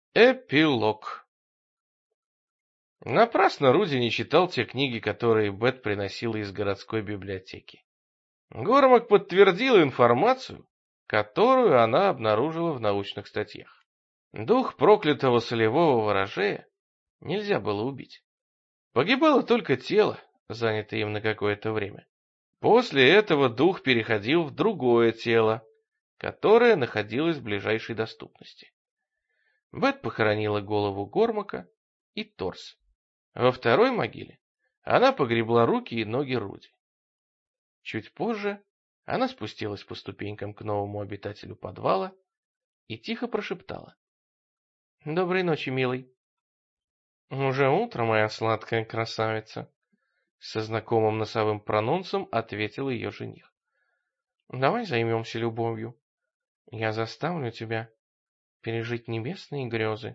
Эпилог. Напрасно Руди не читал те книги, которые Бет приносила из городской библиотеки. Гормак подтвердил информацию, которую она обнаружила в научных статьях. Дух проклятого солевого ворожея нельзя было убить. Погибало только тело, занятое им на какое-то время. После этого дух переходил в другое тело, которое находилось в ближайшей доступности. Бет похоронила голову Гормака и торс. Во второй могиле она погребла руки и ноги Руди. Чуть позже она спустилась по ступенькам к новому обитателю подвала и тихо прошептала: «Доброй ночи, милый». «Уже утро, моя сладкая красавица», — со знакомым носовым прононсом ответил ее жених. «Давай займемся любовью. Я заставлю тебя пережить небесные грезы».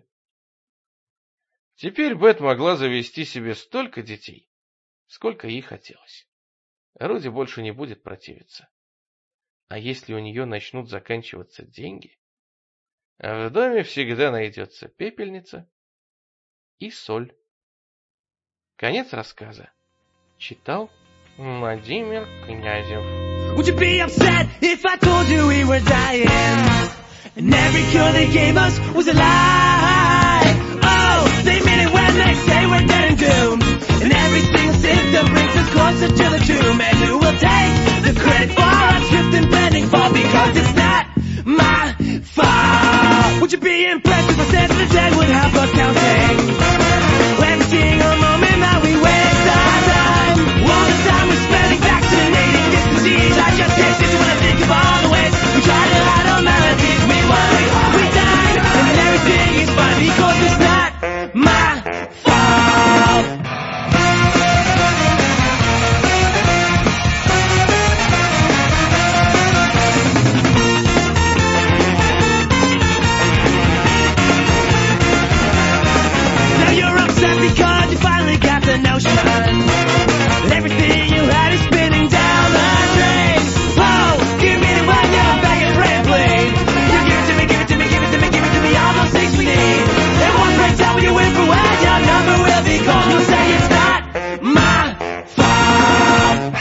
Теперь Бет могла завести себе столько детей, сколько ей хотелось. Руди больше не будет противиться. А если у нее начнут заканчиваться деньги, в доме всегда найдется пепельница и соль. Конец рассказа. Читал Владимир Князев. Would you be upset if I told you we were dying? And every cure they gave us was a lie. Oh, they mean it when they say we're dead and doomed. And every single symptom brings us closer to the tomb. And who will take the credit for our shift and bending fall? Because it's not my fault. Would you be impressed if I said that the dead would help us counting? Every single moment that we waste our time, all the time we're spending vaccinating this disease. I just can't sit when I think of all the ways we try to hide our melodies. We worry, we die, and everything is fine because it's not my fault. Now you're upset because you finally got the notion that everything you had is spinning down the drain. Oh, give me the one, you're back and rambling. You give it to me, give it to me, give it to me, give it to me, all those things we need. And one breaks out when you win for when your number will be called. You'll say it's not my fault.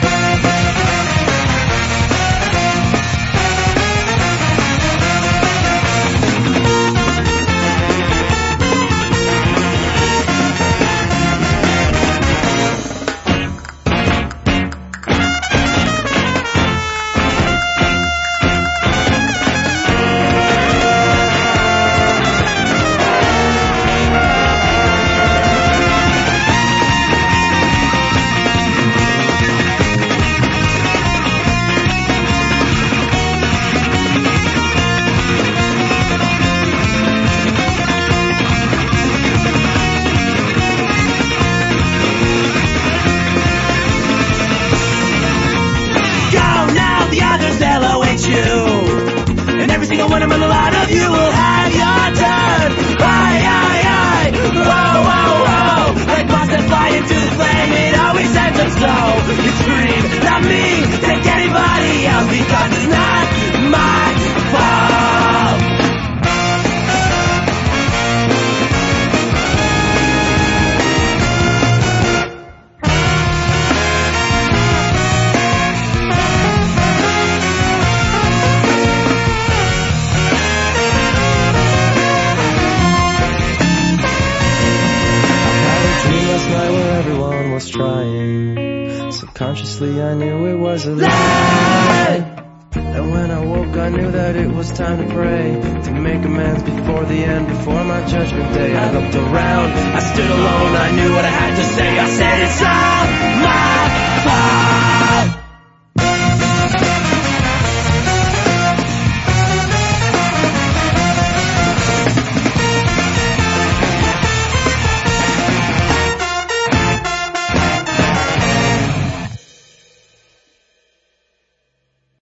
And every single one of them, a lot of you will have your turn. Aye, aye, aye, whoa, whoa, whoa. Like moths that fly into the flame, it always ends up slow. You scream, not me, take anybody else, because it's not my fault. Was trying. Subconsciously I knew it was a lie. And when I woke I knew that it was time to pray, to make amends before the end, before my judgment day. I looked around, I stood alone, I knew what I had